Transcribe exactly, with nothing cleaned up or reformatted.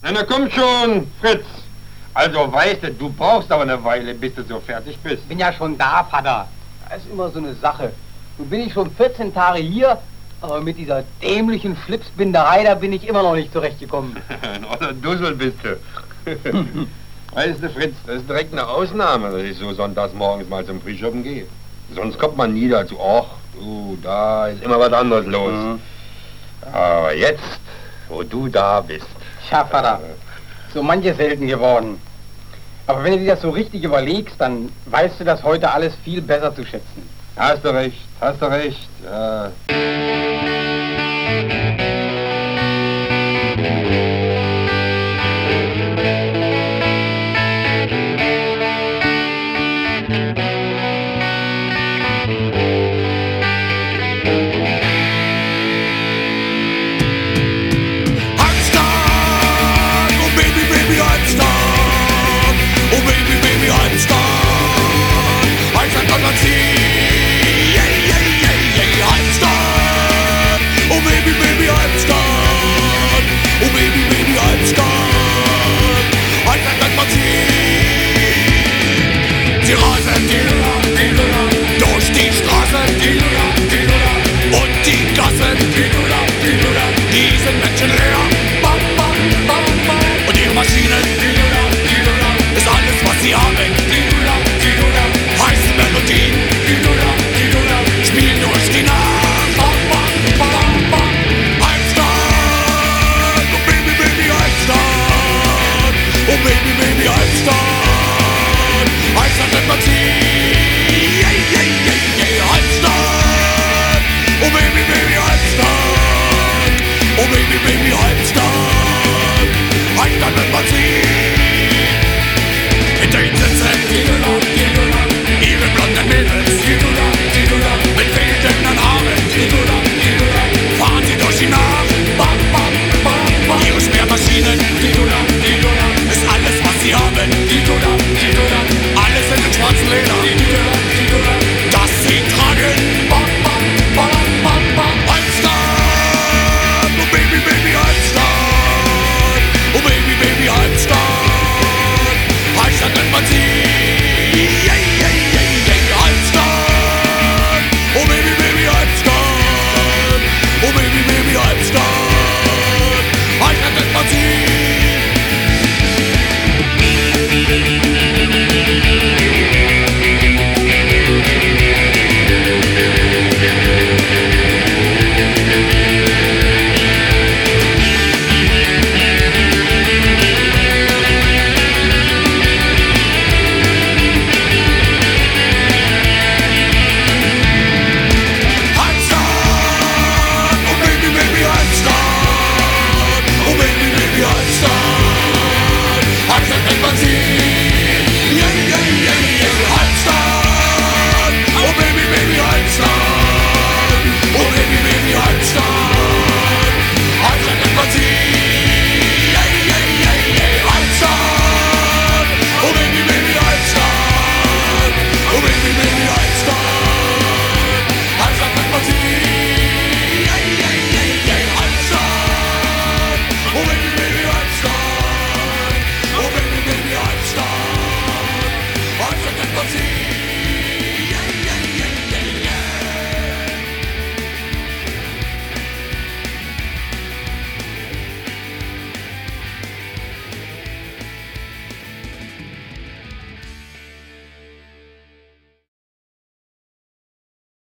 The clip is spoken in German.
Na komm schon, Fritz. Also weißt du, du brauchst aber eine Weile, bis du so fertig bist. Bin ja schon da, Vater. Das ist immer so eine Sache. Nun bin ich schon vierzehn Tage hier, aber mit dieser dämlichen Schlipsbinderei, da bin ich immer noch nicht zurechtgekommen. Oder Dussel bist du. Weißt du, Fritz, das ist direkt eine Ausnahme, dass ich so sonntags morgens mal zum Frühschoppen gehe. Sonst kommt man nie dazu, ach, du, da ist immer was anderes los. Mhm. Aber jetzt, wo du da bist. Tja, Vater, so manches selten geworden. Aber wenn du dir das so richtig überlegst, dann weißt du das heute alles viel besser zu schätzen. Hast du recht, hast du recht. Ja. Oh baby